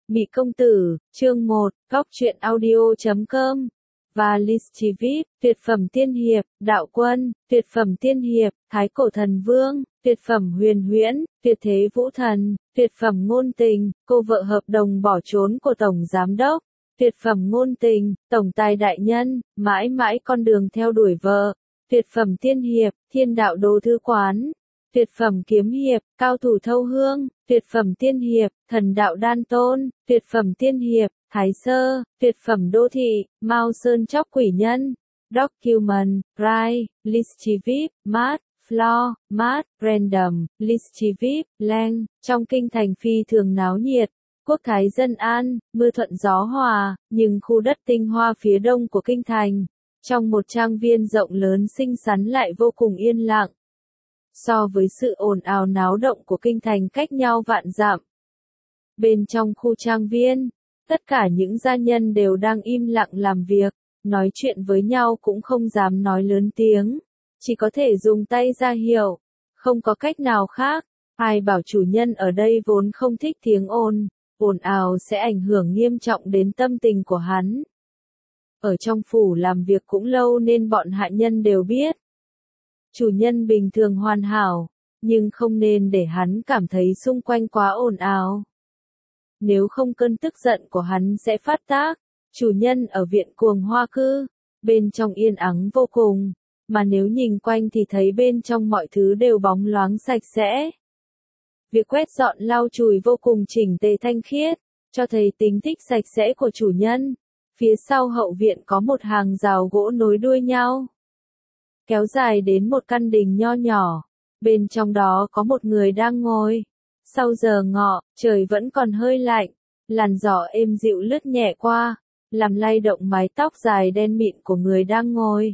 Mị công tử, chương 1, góc truyện audio.com. Và List VIP, tuyệt phẩm tiên hiệp, đạo quân, tuyệt phẩm tiên hiệp, thái cổ thần vương, tuyệt phẩm huyền huyễn, tuyệt thế vũ thần, tuyệt phẩm ngôn tình, cô vợ hợp đồng bỏ trốn của tổng giám đốc, tuyệt phẩm ngôn tình, tổng tài đại nhân, mãi mãi con đường theo đuổi vợ, tuyệt phẩm tiên hiệp, thiên đạo đồ thư quán, tuyệt phẩm kiếm hiệp, cao thủ thâu hương, tuyệt phẩm tiên hiệp, thần đạo đan tôn, tuyệt phẩm tiên hiệp, thái sơ, tuyệt phẩm đô thị, Mao Sơn chóc quỷ nhân, document, Rai, list VIP, mát, floor, mát, random, list VIP, lang, trong kinh thành phi thường náo nhiệt. Quốc thái dân an, mưa thuận gió hòa, nhưng khu đất tinh hoa phía đông của kinh thành, trong một trang viên rộng lớn xinh xắn lại vô cùng yên lặng. So với sự ồn ào náo động của kinh thành cách nhau vạn dặm. Bên trong khu trang viên, tất cả những gia nhân đều đang im lặng làm việc, nói chuyện với nhau cũng không dám nói lớn tiếng, chỉ có thể dùng tay ra hiệu, không có cách nào khác. Ai bảo chủ nhân ở đây vốn không thích tiếng ồn ào sẽ ảnh hưởng nghiêm trọng đến tâm tình của hắn. Ở trong phủ làm việc cũng lâu nên bọn hạ nhân đều biết. Chủ nhân bình thường hoàn hảo, nhưng không nên để hắn cảm thấy xung quanh quá ồn ào. Nếu không cơn tức giận của hắn sẽ phát tác. Chủ nhân ở viện cuồng hoa cư, bên trong yên ắng vô cùng, mà nếu nhìn quanh thì thấy bên trong mọi thứ đều bóng loáng sạch sẽ. Việc quét dọn lau chùi vô cùng chỉnh tề thanh khiết, cho thấy tính thích sạch sẽ của chủ nhân. Phía sau hậu viện có một hàng rào gỗ nối đuôi nhau, kéo dài đến một căn đình nho nhỏ, bên trong đó có một người đang ngồi. Sau giờ ngọ, trời vẫn còn hơi lạnh, làn gió êm dịu lướt nhẹ qua, làm lay động mái tóc dài đen mịn của người đang ngồi.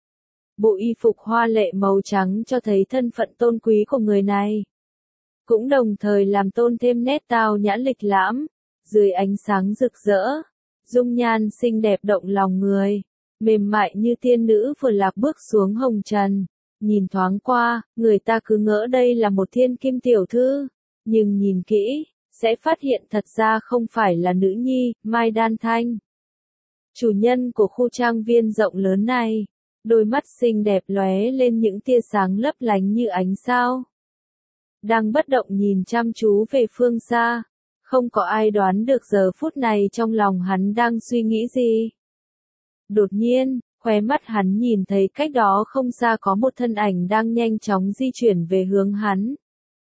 Bộ y phục hoa lệ màu trắng cho thấy thân phận tôn quý của người này, cũng đồng thời làm tôn thêm nét tao nhã lịch lãm. Dưới ánh sáng rực rỡ, dung nhan xinh đẹp động lòng người, mềm mại như tiên nữ vừa lạc bước xuống hồng trần. Nhìn thoáng qua, người ta cứ ngỡ đây là một thiên kim tiểu thư, nhưng nhìn kỹ, sẽ phát hiện thật ra không phải là nữ nhi, Mai Đan Thanh. Chủ nhân của khu trang viên rộng lớn này, đôi mắt xinh đẹp lóe lên những tia sáng lấp lánh như ánh sao. Đang bất động nhìn chăm chú về phương xa, không có ai đoán được giờ phút này trong lòng hắn đang suy nghĩ gì. Đột nhiên, khóe mắt hắn nhìn thấy cách đó không xa có một thân ảnh đang nhanh chóng di chuyển về hướng hắn.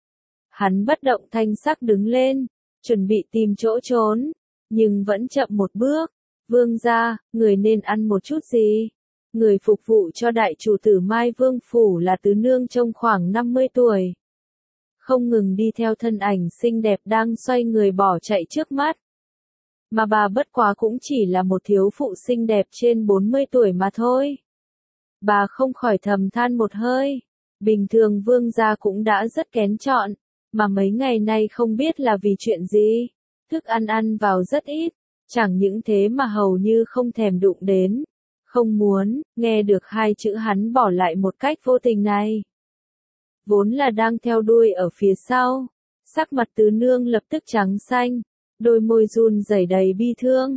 Hắn bất động thanh sắc đứng lên, chuẩn bị tìm chỗ trốn, nhưng vẫn chậm một bước. Vương gia, người nên ăn một chút gì? Người phục vụ cho đại chủ tử Mai Vương Phủ là tứ nương trông khoảng 50 tuổi. Không ngừng đi theo thân ảnh xinh đẹp đang xoay người bỏ chạy trước mắt. Mà bà bất quá cũng chỉ là một thiếu phụ xinh đẹp trên 40 tuổi mà thôi. Bà không khỏi thầm than một hơi. Bình thường vương gia cũng đã rất kén chọn, mà mấy ngày nay không biết là vì chuyện gì. Thức ăn vào rất ít, chẳng những thế mà hầu như không thèm đụng đến. Không muốn, nghe được hai chữ hắn bỏ lại một cách vô tình này. Vốn là đang theo đuôi ở phía sau, sắc mặt tứ nương lập tức trắng xanh, đôi môi run rẩy đầy bi thương.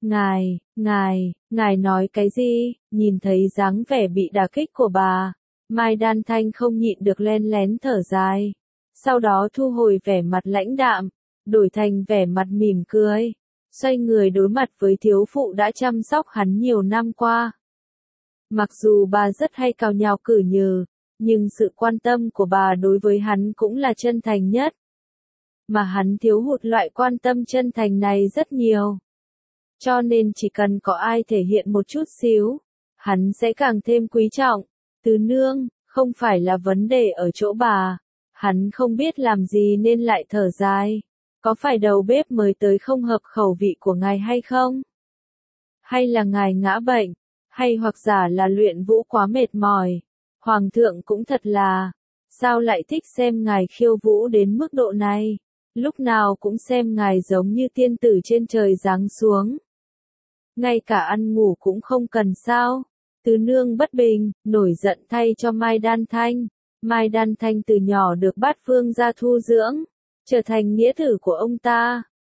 Ngài nói cái gì? Nhìn thấy dáng vẻ bị đả kích của bà, Mai Đan Thanh không nhịn được len lén thở dài. Sau đó thu hồi vẻ mặt lãnh đạm, đổi thành vẻ mặt mỉm cười, xoay người đối mặt với thiếu phụ đã chăm sóc hắn nhiều năm qua. Mặc dù bà rất hay cào nhào cử nhừ, nhưng sự quan tâm của bà đối với hắn cũng là chân thành nhất. Mà hắn thiếu hụt loại quan tâm chân thành này rất nhiều. Cho nên chỉ cần có ai thể hiện một chút xíu, hắn sẽ càng thêm quý trọng. Tứ nương, không phải là vấn đề ở chỗ bà. Hắn không biết làm gì nên lại thở dài. Có phải đầu bếp mới tới không hợp khẩu vị của ngài hay không? Hay là ngài ngã bệnh? Hay hoặc giả là luyện vũ quá mệt mỏi? Hoàng thượng cũng thật là, sao lại thích xem ngài khiêu vũ đến mức độ này? Lúc nào cũng xem ngài giống như tiên tử trên trời giáng xuống. Ngay cả ăn ngủ cũng không cần sao? Tứ nương bất bình, nổi giận thay cho Mai Đan Thanh. Mai Đan Thanh từ nhỏ được bát vương gia thu dưỡng, trở thành nghĩa tử của ông ta.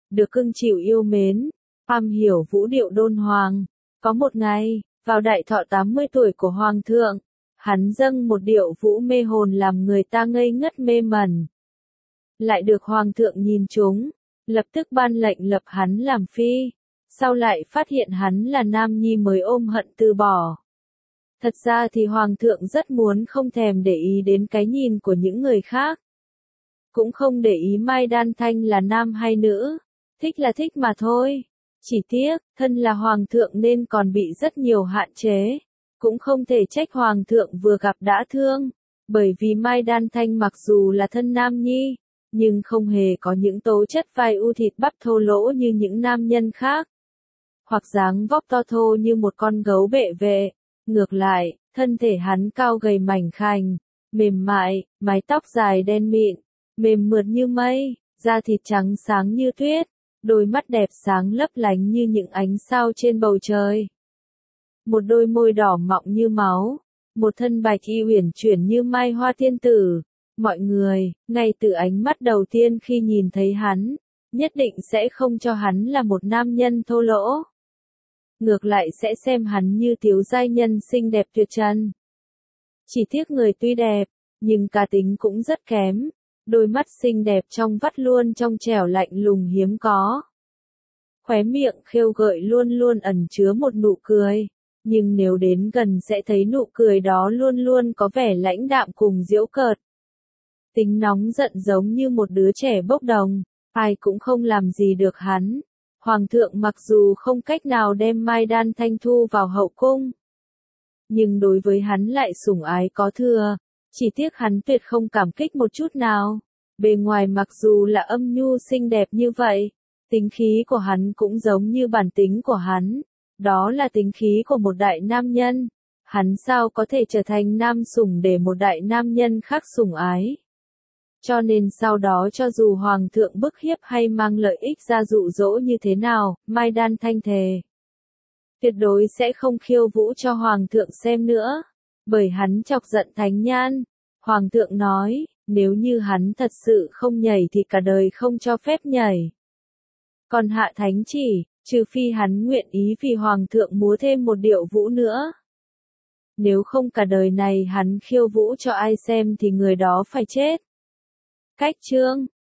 được cưng chịu yêu mến, am hiểu vũ điệu đôn hoàng. Có một ngày, vào đại thọ 80 tuổi của hoàng thượng, hắn dâng một điệu vũ mê hồn làm người ta ngây ngất mê mẩn. Lại được hoàng thượng nhìn trúng, lập tức ban lệnh lập hắn làm phi. Sau lại phát hiện hắn là nam nhi mới ôm hận từ bỏ. Thật ra thì hoàng thượng rất muốn không thèm để ý đến cái nhìn của những người khác. Cũng không để ý Mai Đan Thanh là nam hay nữ, thích là thích mà thôi. Chỉ tiếc, thân là hoàng thượng nên còn bị rất nhiều hạn chế. Cũng không thể trách hoàng thượng vừa gặp đã thương, bởi vì Mai Đan Thanh mặc dù là thân nam nhi, nhưng không hề có những tố chất vai u thịt bắp thô lỗ như những nam nhân khác. Hoặc dáng vóc to thô như một con gấu bệ vệ. Ngược lại, thân thể hắn cao gầy mảnh khảnh, mềm mại, mái tóc dài đen mịn, mềm mượt như mây, da thịt trắng sáng như tuyết, đôi mắt đẹp sáng lấp lánh như những ánh sao trên bầu trời. Một đôi môi đỏ mọng như máu, một thân bạch y uyển chuyển như mai hoa tiên tử. Mọi người, ngay từ ánh mắt đầu tiên khi nhìn thấy hắn, nhất định sẽ không cho hắn là một nam nhân thô lỗ. Ngược lại sẽ xem hắn như thiếu giai nhân xinh đẹp tuyệt trần. Chỉ tiếc người tuy đẹp, nhưng cá tính cũng rất kém. Đôi mắt xinh đẹp trong vắt luôn trong trẻo lạnh lùng hiếm có. Khóe miệng khêu gợi luôn luôn ẩn chứa một nụ cười. Nhưng nếu đến gần sẽ thấy nụ cười đó luôn luôn có vẻ lãnh đạm cùng giễu cợt. Tính nóng giận giống như một đứa trẻ bốc đồng, ai cũng không làm gì được hắn. Hoàng thượng mặc dù không cách nào đem Mai Đan Thanh thu vào hậu cung, nhưng đối với hắn lại sủng ái có thừa, chỉ tiếc hắn tuyệt không cảm kích một chút nào. Bề ngoài mặc dù là âm nhu xinh đẹp như vậy, tính khí của hắn cũng giống như bản tính của hắn, đó là tính khí của một đại nam nhân. Hắn sao có thể trở thành nam sủng để một đại nam nhân khác sủng ái. Cho nên sau đó cho dù hoàng thượng bức hiếp hay mang lợi ích ra dụ dỗ như thế nào, Mai Đan Thanh thề tuyệt đối sẽ không khiêu vũ cho hoàng thượng xem nữa, bởi hắn chọc giận Thánh Nhan. Hoàng thượng nói, nếu như hắn thật sự không nhảy thì cả đời không cho phép nhảy. Còn hạ thánh chỉ, trừ phi hắn nguyện ý vì hoàng thượng múa thêm một điệu vũ nữa. Nếu không cả đời này hắn khiêu vũ cho ai xem thì người đó phải chết. Cách chương